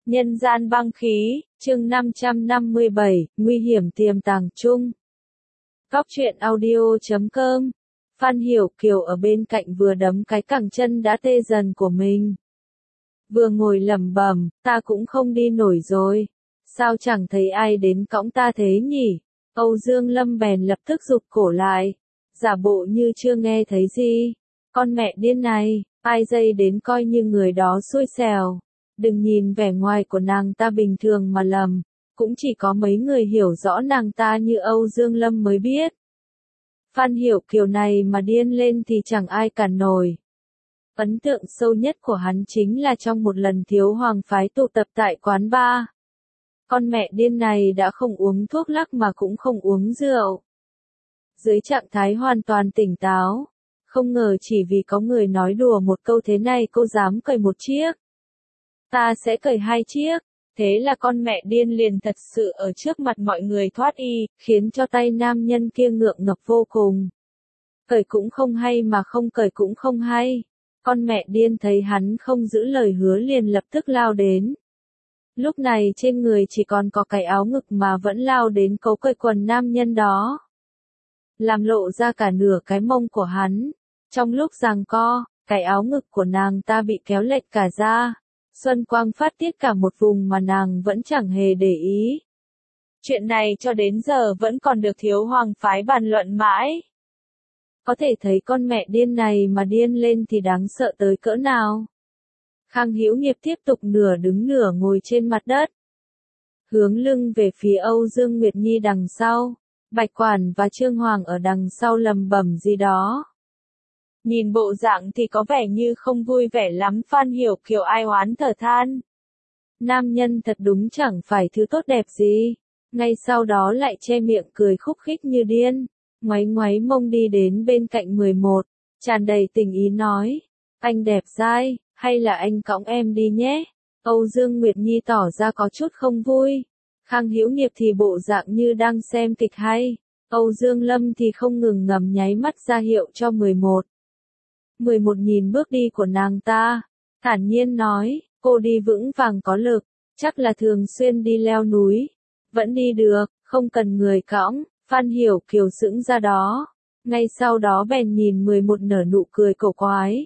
Nhân gian băng khí, chương 557, nguy hiểm tiềm tàng chung. Góc truyện audio.com. Phan Hiểu Kiều ở bên cạnh vừa đấm cái cẳng chân đã tê dần của mình. Vừa ngồi lẩm bẩm, ta cũng không đi nổi rồi. Sao chẳng thấy ai đến cõng ta thế nhỉ? Âu Dương Lâm bèn lập tức giục cổ lại. Giả bộ như chưa nghe thấy gì. Con mẹ điên này, ai dây đến coi như người đó xui xẻo. Đừng nhìn vẻ ngoài của nàng ta bình thường mà lầm, cũng chỉ có mấy người hiểu rõ nàng ta như Âu Dương Lâm mới biết. Phan Hiểu Kiều này mà điên lên thì chẳng ai cản nổi. Ấn tượng sâu nhất của hắn chính là trong một lần thiếu hoàng phái tụ tập tại quán bar. Con mẹ điên này đã không uống thuốc lắc mà cũng không uống rượu. Dưới trạng thái hoàn toàn tỉnh táo, không ngờ chỉ vì có người nói đùa một câu thế này cô dám cởi một chiếc. Ta sẽ cởi 2 chiếc, thế là con mẹ điên liền thật sự ở trước mặt mọi người thoát y, khiến cho tay nam nhân kia ngượng ngập vô cùng. Cởi cũng không hay mà không cởi cũng không hay. Con mẹ điên thấy hắn không giữ lời hứa liền lập tức lao đến. Lúc này trên người chỉ còn có cái áo ngực mà vẫn lao đến cấu cởi quần nam nhân đó. Làm lộ ra cả nửa cái mông của hắn. Trong lúc giằng co, cái áo ngực của nàng ta bị kéo lệch cả ra. Xuân quang phát tiết cả một vùng mà nàng vẫn chẳng hề để ý. Chuyện này cho đến giờ vẫn còn được thiếu hoàng phái bàn luận mãi. Có thể thấy con mẹ điên này mà điên lên thì đáng sợ tới cỡ nào. Khang Hữu Nghiệp tiếp tục nửa đứng nửa ngồi trên mặt đất. Hướng lưng về phía Âu Dương Nguyệt Nhi đằng sau. Bạch Quản và Trương Hoàng ở đằng sau lầm bầm gì đó. Nhìn bộ dạng thì có vẻ như không vui vẻ lắm. Phan Hiểu Kiều ai oán thở than. Nam nhân thật đúng chẳng phải thứ tốt đẹp gì. Ngay sau đó lại che miệng cười khúc khích như điên. Ngoáy ngoáy mông đi đến bên cạnh 11. Tràn đầy tình ý nói. Anh đẹp dai, hay là anh cõng em đi nhé. Âu Dương Nguyệt Nhi tỏ ra có chút không vui. Khang Hữu Nghiệp thì bộ dạng như đang xem kịch hay. Âu Dương Lâm thì không ngừng ngầm nháy mắt ra hiệu cho 11. 11 nhìn bước đi của nàng ta, thản nhiên nói, cô đi vững vàng có lực, chắc là thường xuyên đi leo núi. Vẫn đi được, không cần người cõng. Phan Hiểu Kiều sững ra đó. Ngay sau đó bèn nhìn 11 nở nụ cười cổ quái.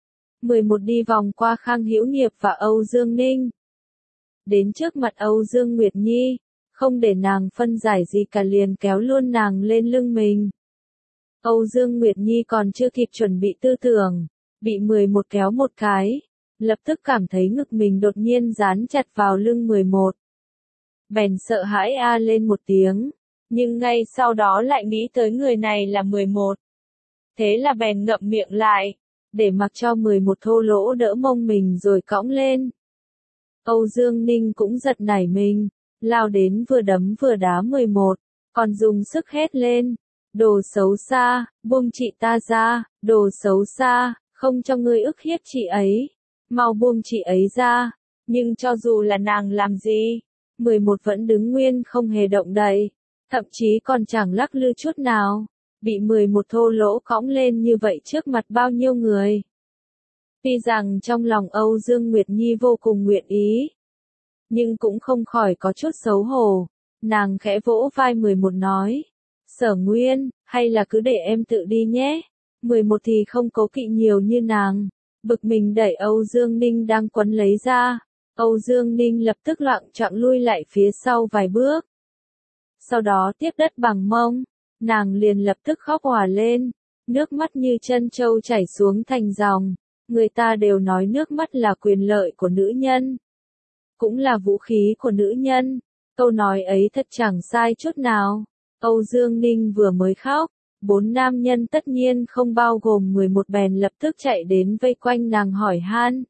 11 đi vòng qua Khang Hữu Nghiệp và Âu Dương Ninh. Đến trước mặt Âu Dương Nguyệt Nhi, không để nàng phân giải gì cả liền kéo luôn nàng lên lưng mình. Âu Dương Nguyệt Nhi còn chưa kịp chuẩn bị tư tưởng, bị 11 kéo một cái, lập tức cảm thấy ngực mình đột nhiên dán chặt vào lưng 11. Bèn sợ hãi a lên một tiếng, nhưng ngay sau đó lại nghĩ tới người này là 11. Thế là bèn ngậm miệng lại, để mặc cho 11 thô lỗ đỡ mông mình rồi cõng lên. Âu Dương Ninh cũng giật nảy mình, lao đến vừa đấm vừa đá 11, còn dùng sức hét lên. Đồ xấu xa, buông chị ta ra, đồ xấu xa, không cho ngươi ức hiếp chị ấy. Mau buông chị ấy ra. Nhưng cho dù là nàng làm gì, 11 vẫn đứng nguyên không hề động đậy, thậm chí còn chẳng lắc lư chút nào. Bị 11 thô lỗ cõng lên như vậy trước mặt bao nhiêu người. Tuy rằng trong lòng Âu Dương Nguyệt Nhi vô cùng nguyện ý, nhưng cũng không khỏi có chút xấu hổ. Nàng khẽ vỗ vai 11 nói. Sở Nguyên, hay là cứ để em tự đi nhé. 11 thì không cố kỵ nhiều như nàng. Bực mình đẩy Âu Dương Ninh đang quấn lấy ra. Âu Dương Ninh lập tức loạng choạng lui lại phía sau vài bước. Sau đó tiếp đất bằng mông. Nàng liền lập tức khóc òa lên. Nước mắt như chân trâu chảy xuống thành dòng. Người ta đều nói nước mắt là quyền lợi của nữ nhân. Cũng là vũ khí của nữ nhân. Câu nói ấy thật chẳng sai chút nào. Âu Dương Ninh vừa mới khóc, 4 nam nhân tất nhiên không bao gồm 11 bèn lập tức chạy đến vây quanh nàng hỏi han.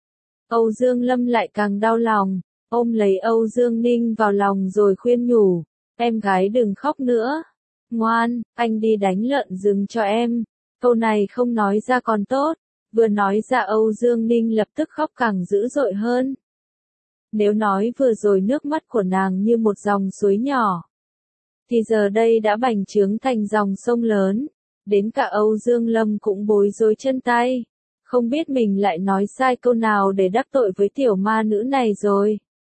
Âu Dương Lâm lại càng đau lòng, ôm lấy Âu Dương Ninh vào lòng rồi khuyên nhủ, em gái đừng khóc nữa. Ngoan, anh đi đánh lợn rừng cho em. Câu này không nói ra còn tốt, vừa nói ra Âu Dương Ninh lập tức khóc càng dữ dội hơn. Nếu nói vừa rồi nước mắt của nàng như một dòng suối nhỏ, thì giờ đây đã bành trướng thành dòng sông lớn, đến cả Âu Dương Lâm cũng bối rối chân tay, không biết mình lại nói sai câu nào để đắc tội với tiểu ma nữ này rồi.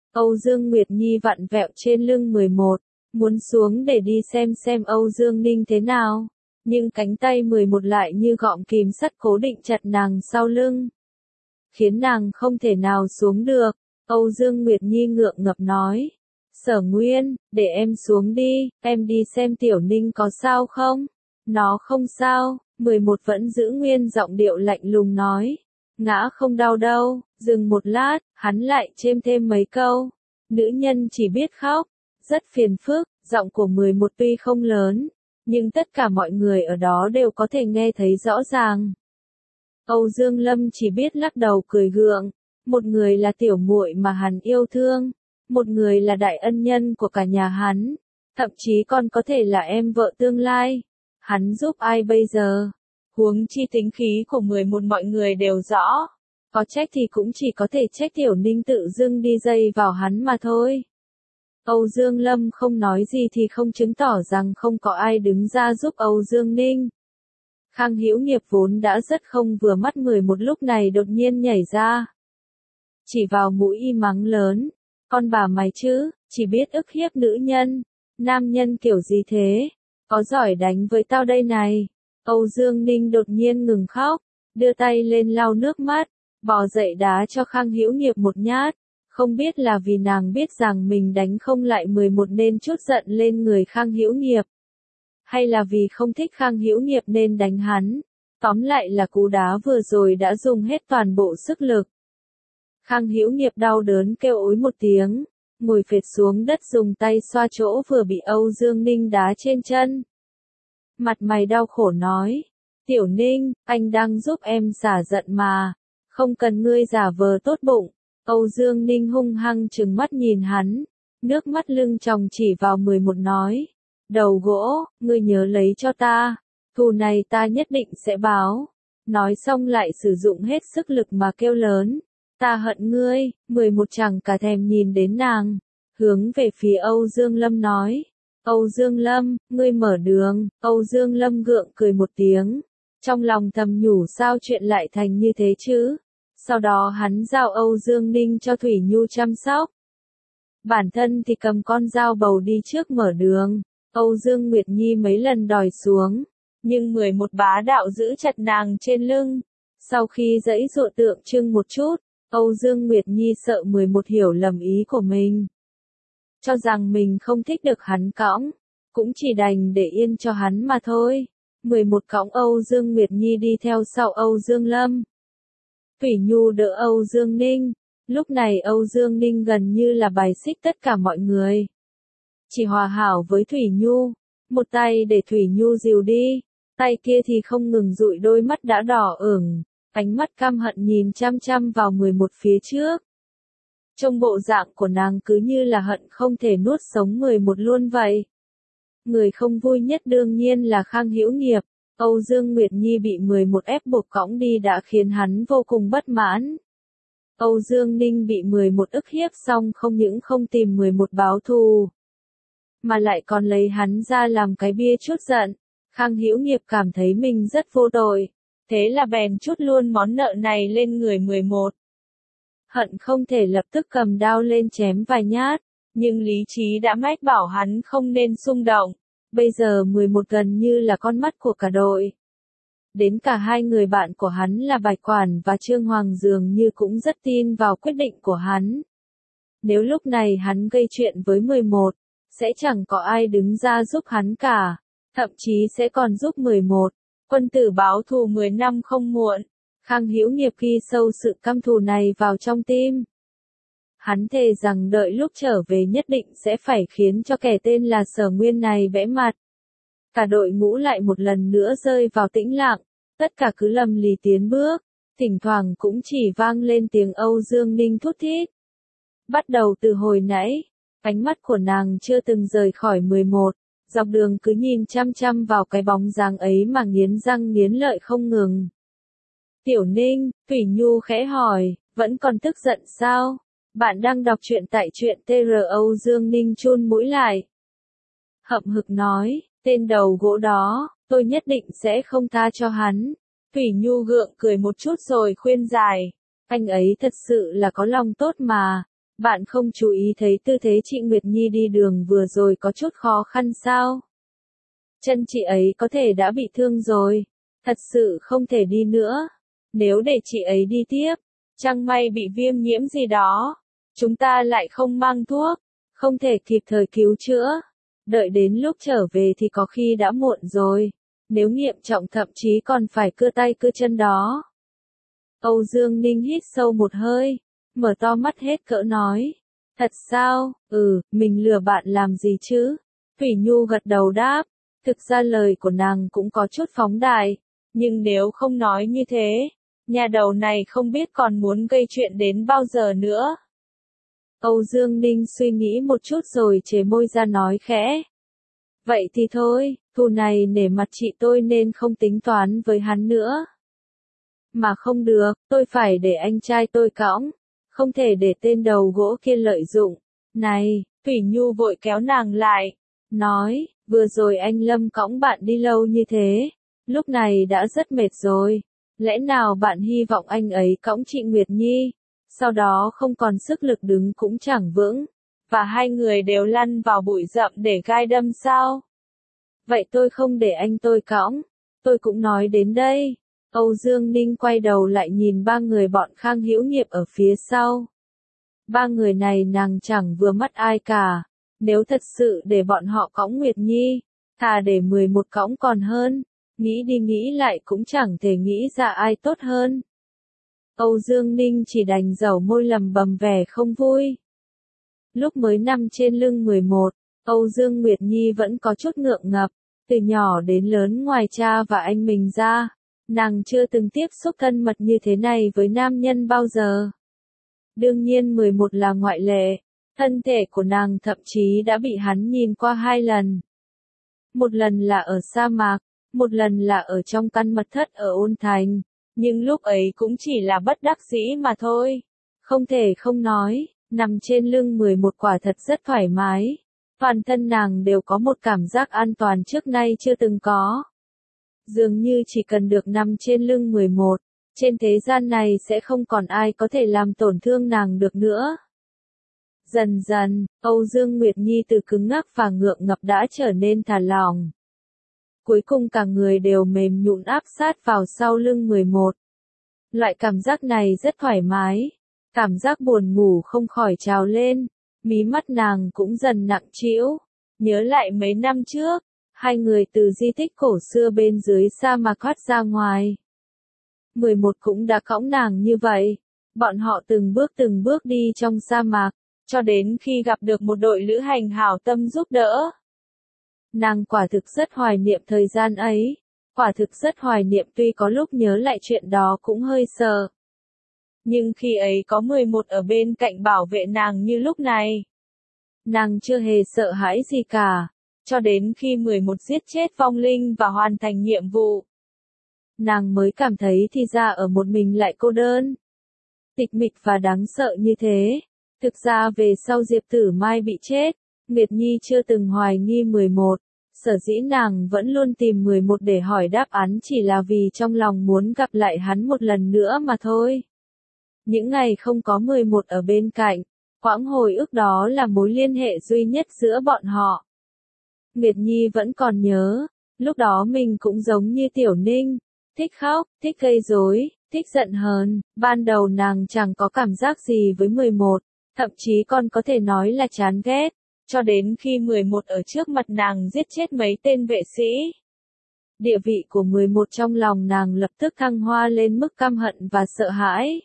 Âu Dương Nguyệt Nhi vặn vẹo trên lưng 11, muốn xuống để đi xem Âu Dương Ninh thế nào. Nhưng cánh tay 11 lại như gọng kìm sắt cố định chặt nàng sau lưng, khiến nàng không thể nào xuống được. Âu Dương Nguyệt Nhi ngượng ngập nói, Sở Nguyên, để em xuống đi, em đi xem Tiểu Ninh có sao không? Nó không sao. 11 vẫn giữ nguyên giọng điệu lạnh lùng nói, ngã không đau đâu. Dừng một lát, hắn lại chêm thêm mấy câu, nữ nhân chỉ biết khóc, rất phiền phức. Giọng của 11 tuy không lớn, nhưng tất cả mọi người ở đó đều có thể nghe thấy rõ ràng. Âu Dương Lâm chỉ biết lắc đầu cười gượng, một người là tiểu muội mà hắn yêu thương, một người là đại ân nhân của cả nhà hắn, thậm chí còn có thể là em vợ tương lai. Hắn giúp ai bây giờ? Huống chi tính khí của 11 mọi người đều rõ, có trách thì cũng chỉ có thể trách Tiểu Ninh tự dưng đi dây vào hắn mà thôi. Âu Dương Lâm không nói gì thì không chứng tỏ rằng không có ai đứng ra giúp Âu Dương Ninh. Khang Hữu Nghiệp vốn đã rất không vừa mắt 11 lúc này đột nhiên nhảy ra, chỉ vào mũi y mắng lớn, con bà mày chứ, chỉ biết ức hiếp nữ nhân, nam nhân kiểu gì thế, có giỏi đánh với tao đây này. Âu Dương Ninh đột nhiên ngừng khóc, đưa tay lên lau nước mắt, bò dậy đá cho Khang Hữu Nghiệp một nhát. Không biết là vì nàng biết rằng mình đánh không lại 11 nên trút giận lên người Khang Hữu Nghiệp, hay là vì không thích Khang Hữu Nghiệp nên đánh hắn. Tóm lại là cú đá vừa rồi đã dùng hết toàn bộ sức lực. Khang Hữu Nghiệp đau đớn kêu ối một tiếng, ngồi phệt xuống đất dùng tay xoa chỗ vừa bị Âu Dương Ninh đá trên chân. Mặt mày đau khổ nói, Tiểu Ninh, anh đang giúp em xả giận mà, không cần ngươi giả vờ tốt bụng. Âu Dương Ninh hung hăng trừng mắt nhìn hắn, nước mắt lưng tròng chỉ vào 11 nói, đầu gỗ, ngươi nhớ lấy cho ta, thù này ta nhất định sẽ báo. Nói xong lại sử dụng hết sức lực mà kêu lớn, ta hận ngươi. 11 chẳng cả thèm nhìn đến nàng, hướng về phía Âu Dương Lâm nói, Âu Dương Lâm, ngươi mở đường. Âu Dương Lâm gượng cười một tiếng, trong lòng thầm nhủ sao chuyện lại thành như thế chứ. Sau đó hắn giao Âu Dương Ninh cho Thủy Nhu chăm sóc. Bản thân thì cầm con dao bầu đi trước mở đường. Âu Dương Nguyệt Nhi mấy lần đòi xuống, nhưng 11 bá đạo giữ chặt nàng trên lưng. Sau khi giãy giụa tượng trưng một chút, Âu Dương Nguyệt Nhi sợ 11 hiểu lầm ý của mình, cho rằng mình không thích được hắn cõng, cũng chỉ đành để yên cho hắn mà thôi. 11 cõng Âu Dương Nguyệt Nhi đi theo sau Âu Dương Lâm. Thủy Nhu đỡ Âu Dương Ninh, lúc này Âu Dương Ninh gần như là bài xích tất cả mọi người. Chỉ hòa hảo với Thủy Nhu, một tay để Thủy Nhu dìu đi, tay kia thì không ngừng dụi đôi mắt đã đỏ ửng, ánh mắt căm hận nhìn chăm chăm vào 11 phía trước. Trong bộ dạng của nàng cứ như là hận không thể nuốt sống 11 luôn vậy. Người không vui nhất đương nhiên là Khang Hữu Nghiệp. Âu Dương Nguyệt Nhi bị 11 ép buộc cõng đi đã khiến hắn vô cùng bất mãn. Âu Dương Ninh bị 11 ức hiếp xong không những không tìm 11 báo thù, mà lại còn lấy hắn ra làm cái bia trút giận. Khang Hữu Nghiệp cảm thấy mình rất vô tội, thế là bèn trút luôn món nợ này lên người 11. Hận không thể lập tức cầm đao lên chém vài nhát, nhưng lý trí đã mách bảo hắn không nên xung động. Bây giờ 11 gần như là con mắt của cả đội. Đến cả hai người bạn của hắn là Bạch Quản và Trương Hoàng dường như cũng rất tin vào quyết định của hắn. Nếu lúc này hắn gây chuyện với 11, sẽ chẳng có ai đứng ra giúp hắn cả, thậm chí sẽ còn giúp 11. Quân tử báo thù 10 năm không muộn. Khang Hữu Nghiệp ghi sâu sự căm thù này vào trong tim. Hắn thề rằng đợi lúc trở về nhất định sẽ phải khiến cho kẻ tên là Sở Nguyên này bẽ mặt. Cả đội ngũ lại một lần nữa rơi vào tĩnh lặng, tất cả cứ lầm lì tiến bước, thỉnh thoảng cũng chỉ vang lên tiếng Âu Dương Ninh thút thít. Bắt đầu từ hồi nãy, ánh mắt của nàng chưa từng rời khỏi 11, dọc đường cứ nhìn chăm chăm vào cái bóng dáng ấy mà nghiến răng nghiến lợi không ngừng. Tiểu Ninh, Thủy Nhu khẽ hỏi, vẫn còn tức giận sao? Bạn đang đọc truyện tại truyện TR. Âu Dương Ninh chun mũi lại, hậm hực nói, tên đầu gỗ đó, tôi nhất định sẽ không tha cho hắn. Thủy Nhu gượng cười một chút rồi khuyên giải, anh ấy thật sự là có lòng tốt mà, Bạn không chú ý thấy tư thế chị Nguyệt Nhi đi đường vừa rồi có chút khó khăn sao? Chân chị ấy có thể đã bị thương rồi. Thật sự không thể đi nữa. Nếu để chị ấy đi tiếp, chẳng may bị viêm nhiễm gì đó. Chúng ta lại không mang thuốc, không thể kịp thời cứu chữa. Đợi đến lúc trở về thì có khi đã muộn rồi. Nếu nghiêm trọng thậm chí còn phải cưa tay cưa chân đó. Âu Dương Ninh hít sâu một hơi, mở to mắt hết cỡ nói. Thật sao? Mình lừa bạn làm gì chứ? Thủy Nhu gật đầu đáp. Thực ra lời của nàng cũng có chút phóng đại. Nhưng nếu không nói như thế, nhà đầu này không biết còn muốn gây chuyện đến bao giờ nữa. Âu Dương Ninh suy nghĩ một chút rồi chế môi ra nói khẽ. Vậy thì thôi, thù này nể mặt chị tôi nên không tính toán với hắn nữa. Mà không được, tôi phải để anh trai tôi cõng. Không thể để tên đầu gỗ kia lợi dụng. Này, Thủy Nhu vội kéo nàng lại. Nói, vừa rồi anh Lâm cõng bạn đi lâu như thế. Lúc này đã rất mệt rồi. Lẽ nào bạn hy vọng anh ấy cõng chị Nguyệt Nhi? Sau đó không còn sức lực đứng cũng chẳng vững. Và hai người đều lăn vào bụi rậm để gai đâm sao? Vậy tôi không để anh tôi cõng. Tôi cũng nói đến đây. Âu Dương Ninh quay đầu lại nhìn ba người bọn Khang Hữu Nghiệp ở phía sau. Ba người này nàng chẳng vừa mắt ai cả. Nếu thật sự để bọn họ cõng Nguyệt Nhi, thà để 11 cõng còn hơn. Nghĩ đi nghĩ lại cũng chẳng thể nghĩ ra ai tốt hơn. Âu Dương Ninh chỉ đành dẩu môi lầm bầm vẻ không vui. Lúc mới nằm trên lưng 11, Âu Dương Nguyệt Nhi vẫn có chút ngượng ngập. Từ nhỏ đến lớn ngoài cha và anh mình ra, nàng chưa từng tiếp xúc thân mật như thế này với nam nhân bao giờ. Đương nhiên 11 là ngoại lệ, thân thể của nàng thậm chí đã bị hắn nhìn qua 2 lần. Một lần là ở sa mạc, một lần là ở trong căn mật thất ở Ôn Thành, nhưng lúc ấy cũng chỉ là bất đắc dĩ mà thôi. Không thể không nói, nằm trên lưng 11 quả thật rất thoải mái. Toàn thân nàng đều có một cảm giác an toàn trước nay chưa từng có. Dường như chỉ cần được nằm trên lưng 11, trên thế gian này sẽ không còn ai có thể làm tổn thương nàng được nữa. Dần dần, Âu Dương Nguyệt Nhi từ cứng ngắc và ngượng ngập đã trở nên thả lỏng. Cuối cùng cả người đều mềm nhũn áp sát vào sau lưng 11. Loại cảm giác này rất thoải mái. Cảm giác buồn ngủ không khỏi trào lên. Mí mắt nàng cũng dần nặng trĩu. Nhớ lại mấy năm trước, hai người từ di tích cổ xưa bên dưới sa mạc thoát ra ngoài. 11 cũng đã cõng nàng như vậy. Bọn họ từng bước đi trong sa mạc, cho đến khi gặp được một đội lữ hành hảo tâm giúp đỡ. Nàng quả thực rất hoài niệm thời gian ấy. Quả thực rất hoài niệm, tuy có lúc nhớ lại chuyện đó cũng hơi sợ. Nhưng khi ấy có 11 ở bên cạnh bảo vệ nàng như lúc này, nàng chưa hề sợ hãi gì cả, cho đến khi 11 giết chết vong linh và hoàn thành nhiệm vụ. Nàng mới cảm thấy thì ra ở một mình lại cô đơn, tịch mịch và đáng sợ như thế. Thực ra về sau Diệp Tử Mai bị chết, Nguyệt Nhi chưa từng hoài nghi 11. Sở dĩ nàng vẫn luôn tìm 11 để hỏi đáp án chỉ là vì trong lòng muốn gặp lại hắn một lần nữa mà thôi. Những ngày không có 11 ở bên cạnh, quãng hồi ức đó là mối liên hệ duy nhất giữa bọn họ. Nguyệt Nhi vẫn còn nhớ, lúc đó mình cũng giống như Tiểu Ninh, thích khóc, thích gây rối, thích giận hờn. Ban đầu nàng chẳng có cảm giác gì với 11, thậm chí còn có thể nói là chán ghét. Cho đến khi 11 ở trước mặt nàng giết chết mấy tên vệ sĩ. Địa vị của 11 trong lòng nàng lập tức thăng hoa lên mức căm hận và sợ hãi.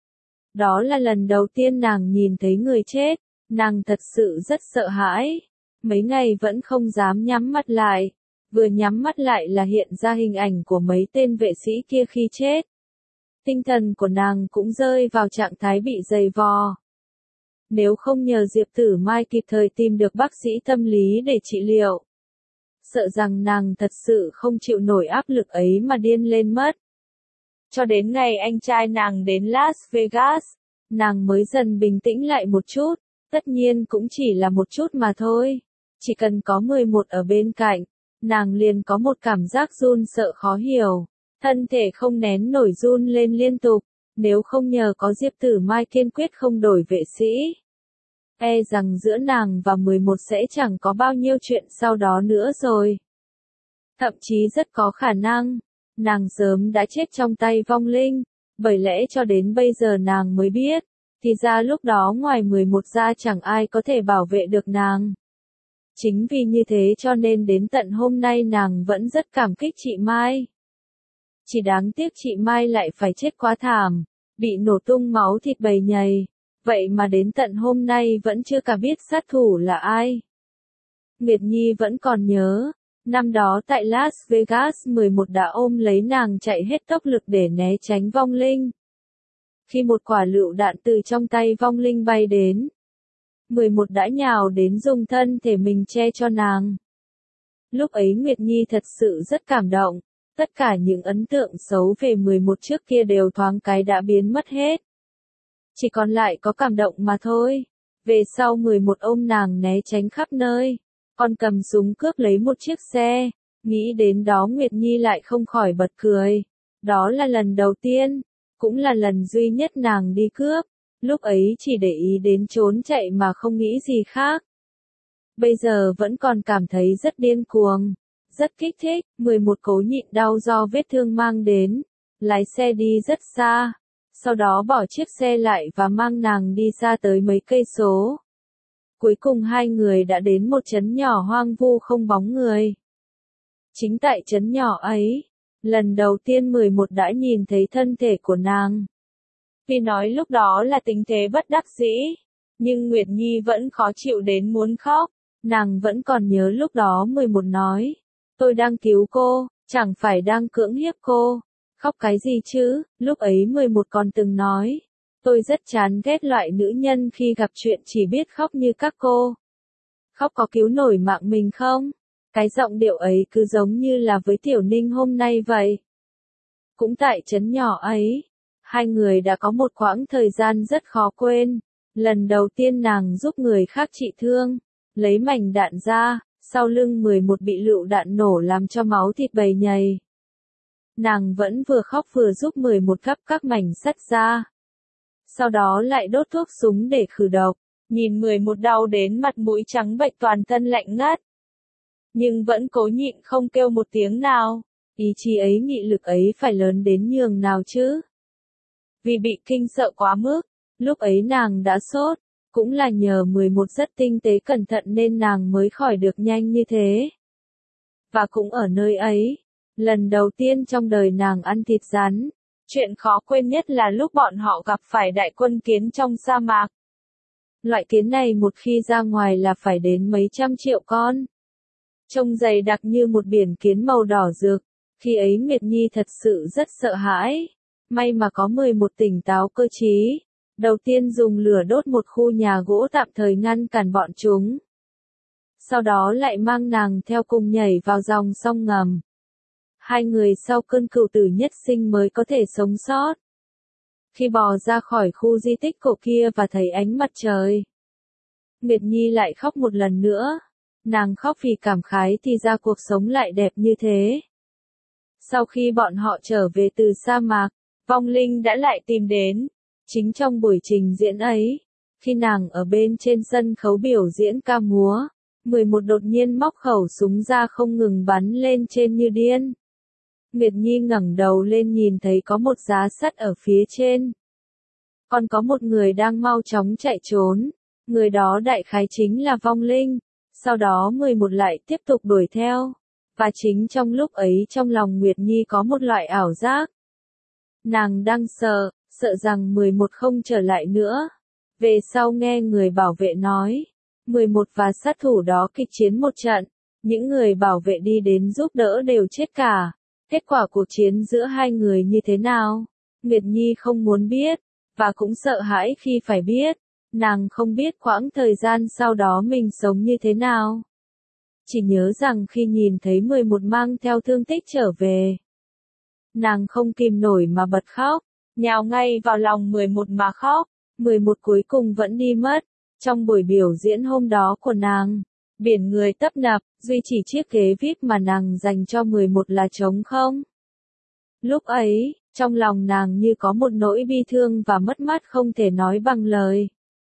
Đó là lần đầu tiên nàng nhìn thấy người chết, nàng thật sự rất sợ hãi. Mấy ngày vẫn không dám nhắm mắt lại, vừa nhắm mắt lại là hiện ra hình ảnh của mấy tên vệ sĩ kia khi chết. Tinh thần của nàng cũng rơi vào trạng thái bị dày vò. Nếu không nhờ Diệp Tử Mai kịp thời tìm được bác sĩ tâm lý để trị liệu, sợ rằng nàng thật sự không chịu nổi áp lực ấy mà điên lên mất. Cho đến ngày anh trai nàng đến Las Vegas, nàng mới dần bình tĩnh lại một chút, tất nhiên cũng chỉ là một chút mà thôi. Chỉ cần có 11 ở bên cạnh, nàng liền có một cảm giác run sợ khó hiểu, thân thể không nén nổi run lên liên tục. Nếu không nhờ có Diệp Tử Mai kiên quyết không đổi vệ sĩ, e rằng giữa nàng và 11 sẽ chẳng có bao nhiêu chuyện sau đó nữa rồi. Thậm chí rất có khả năng, nàng sớm đã chết trong tay vong linh, bởi lẽ cho đến bây giờ nàng mới biết, thì ra lúc đó ngoài 11 ra chẳng ai có thể bảo vệ được nàng. Chính vì như thế cho nên đến tận hôm nay nàng vẫn rất cảm kích chị Mai. Chỉ đáng tiếc chị Mai lại phải chết quá thảm, bị nổ tung máu thịt bầy nhầy, vậy mà đến tận hôm nay vẫn chưa cả biết sát thủ là ai. Nguyệt Nhi vẫn còn nhớ, năm đó tại Las Vegas 11 đã ôm lấy nàng chạy hết tốc lực để né tránh vong linh. Khi một quả lựu đạn từ trong tay vong linh bay đến, 11 đã nhào đến dùng thân thể mình che cho nàng. Lúc ấy Nguyệt Nhi thật sự rất cảm động, tất cả những ấn tượng xấu về 11 trước kia đều thoáng cái đã biến mất hết. Chỉ còn lại có cảm động mà thôi. Về sau 11 ôm nàng né tránh khắp nơi, còn cầm súng cướp lấy một chiếc xe, nghĩ đến đó Nguyệt Nhi lại không khỏi bật cười. Đó là lần đầu tiên, cũng là lần duy nhất nàng đi cướp, lúc ấy chỉ để ý đến trốn chạy mà không nghĩ gì khác. Bây giờ vẫn còn cảm thấy rất điên cuồng, rất kích thích, 11 cố nhịn đau do vết thương mang đến, lái xe đi rất xa, sau đó bỏ chiếc xe lại và mang nàng đi xa tới mấy cây số. Cuối cùng hai người đã đến một trấn nhỏ hoang vu không bóng người. Chính tại trấn nhỏ ấy, lần đầu tiên 11 đã nhìn thấy thân thể của nàng. Vì nói lúc đó là tình thế bất đắc dĩ, nhưng Nguyệt Nhi vẫn khó chịu đến muốn khóc. Nàng vẫn còn nhớ lúc đó 11 nói, tôi đang cứu cô, chẳng phải đang cưỡng hiếp cô. Khóc cái gì chứ, lúc ấy 11 còn từng nói, tôi rất chán ghét loại nữ nhân khi gặp chuyện chỉ biết khóc như các cô. Khóc có cứu nổi mạng mình không? Cái giọng điệu ấy cứ giống như là với Tiểu Ninh hôm nay vậy. Cũng tại trấn nhỏ ấy, hai người đã có một quãng thời gian rất khó quên. Lần đầu tiên nàng giúp người khác trị thương, lấy mảnh đạn ra, sau lưng 11 bị lựu đạn nổ làm cho máu thịt bầy nhầy. Nàng vẫn vừa khóc vừa giúp 11 gắp các mảnh sắt ra. Sau đó lại đốt thuốc súng để khử độc, nhìn 11 đau đến mặt mũi trắng bệch toàn thân lạnh ngắt. Nhưng vẫn cố nhịn không kêu một tiếng nào, ý chí ấy nghị lực ấy phải lớn đến nhường nào chứ. Vì bị kinh sợ quá mức, lúc ấy nàng đã sốt, cũng là nhờ 11 rất tinh tế cẩn thận nên nàng mới khỏi được nhanh như thế. Và cũng ở nơi ấy, lần đầu tiên trong đời nàng ăn thịt rắn. Chuyện khó quên nhất là lúc bọn họ gặp phải đại quân kiến trong sa mạc. Loại kiến này một khi ra ngoài là phải đến mấy trăm triệu con. Trông dày đặc như một biển kiến màu đỏ rực. Khi ấy Nguyệt Nhi thật sự rất sợ hãi. May mà có 11 tỉnh táo cơ trí. Đầu tiên dùng lửa đốt một khu nhà gỗ tạm thời ngăn cản bọn chúng. Sau đó lại mang nàng theo cùng nhảy vào dòng sông ngầm. Hai người sau cơn cựu tử nhất sinh mới có thể sống sót. Khi bò ra khỏi khu di tích cổ kia và thấy ánh mặt trời, Nguyệt Nhi lại khóc một lần nữa. Nàng khóc vì cảm khái thì ra cuộc sống lại đẹp như thế. Sau khi bọn họ trở về từ sa mạc, vong linh đã lại tìm đến. Chính trong buổi trình diễn ấy, khi nàng ở bên trên sân khấu biểu diễn ca múa, 11 đột nhiên móc khẩu súng ra không ngừng bắn lên trên như điên. Nguyệt Nhi ngẩng đầu lên nhìn thấy có một giá sắt ở phía trên. Còn có một người đang mau chóng chạy trốn. Người đó đại khái chính là vong linh. Sau đó 11 lại tiếp tục đuổi theo. Và chính trong lúc ấy trong lòng Nguyệt Nhi có một loại ảo giác. Nàng đang sợ rằng 11 không trở lại nữa. Về sau nghe người bảo vệ nói, 11 và sát thủ đó kịch chiến một trận. Những người bảo vệ đi đến giúp đỡ đều chết cả. Kết quả cuộc chiến giữa hai người như thế nào? Nguyệt Nhi không muốn biết, và cũng sợ hãi khi phải biết. Nàng không biết quãng thời gian sau đó mình sống như thế nào. Chỉ nhớ rằng khi nhìn thấy 11 mang theo thương tích trở về, nàng không kìm nổi mà bật khóc, nhào ngay vào lòng 11 mà khóc. 11 cuối cùng vẫn đi mất. Trong buổi biểu diễn hôm đó của nàng, biển người tấp nập, duy chỉ chiếc ghế VIP mà nàng dành cho 11 là trống không. Lúc ấy, trong lòng nàng như có một nỗi bi thương và mất mát không thể nói bằng lời.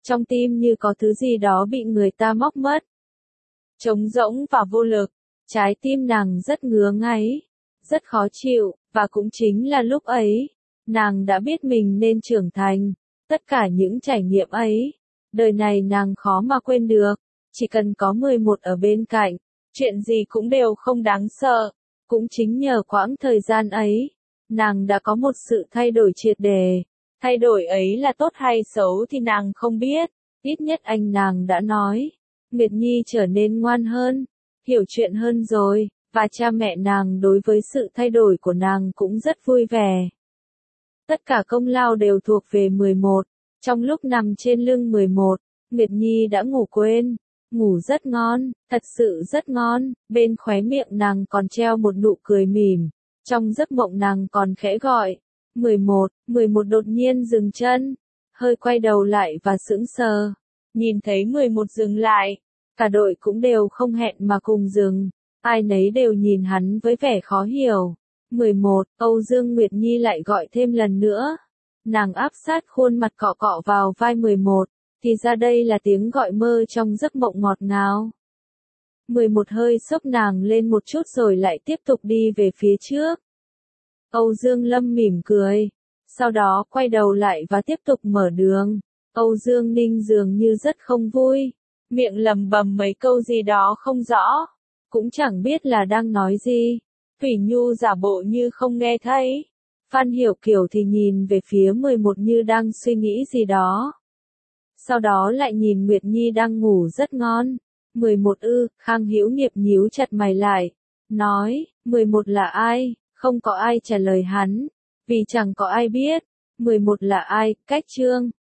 trong tim như có thứ gì đó bị người ta móc mất. Trống rỗng và vô lực, trái tim nàng rất ngứa ngáy, rất khó chịu, và cũng chính là lúc ấy, nàng đã biết mình nên trưởng thành. Tất cả những trải nghiệm ấy, đời này nàng khó mà quên được, chỉ cần có 11 ở bên cạnh, chuyện gì cũng đều không đáng sợ. Cũng chính nhờ quãng thời gian ấy, nàng đã có một sự thay đổi triệt để. Thay đổi ấy là tốt hay xấu thì nàng không biết, ít nhất anh nàng đã nói. Nguyệt Nhi trở nên ngoan hơn, hiểu chuyện hơn rồi, và cha mẹ nàng đối với sự thay đổi của nàng cũng rất vui vẻ. Tất cả công lao đều thuộc về 11. Trong lúc nằm trên lưng 11, Nguyệt Nhi đã ngủ quên. Ngủ rất ngon, thật sự rất ngon, bên khóe miệng nàng còn treo một nụ cười mỉm. Trong giấc mộng nàng còn khẽ gọi. 11 đột nhiên dừng chân, hơi quay đầu lại và sững sờ. Nhìn thấy 11 dừng lại, cả đội cũng đều không hẹn mà cùng dừng. Ai nấy đều nhìn hắn với vẻ khó hiểu. 11, Âu Dương Nguyệt Nhi lại gọi thêm lần nữa. Nàng áp sát khuôn mặt cọ cọ vào vai 11, thì ra đây là tiếng gọi mơ trong giấc mộng ngọt ngào. 11 hơi xốc nàng lên một chút rồi lại tiếp tục đi về phía trước. Âu Dương Lâm mỉm cười, sau đó quay đầu lại và tiếp tục mở đường. Âu Dương Ninh dường như rất không vui, miệng lẩm bẩm mấy câu gì đó không rõ, cũng chẳng biết là đang nói gì. Thủy Nhu giả bộ như không nghe thấy. Phan Hiểu Kiều thì nhìn về phía 11 như đang suy nghĩ gì đó. Sau đó lại nhìn Nguyệt Nhi đang ngủ rất ngon. 11 Khang Hữu Nghiệp nhíu chặt mày lại, nói, 11 là ai? Không có ai trả lời hắn, vì chẳng có ai biết. 11 là ai? Cách Trương.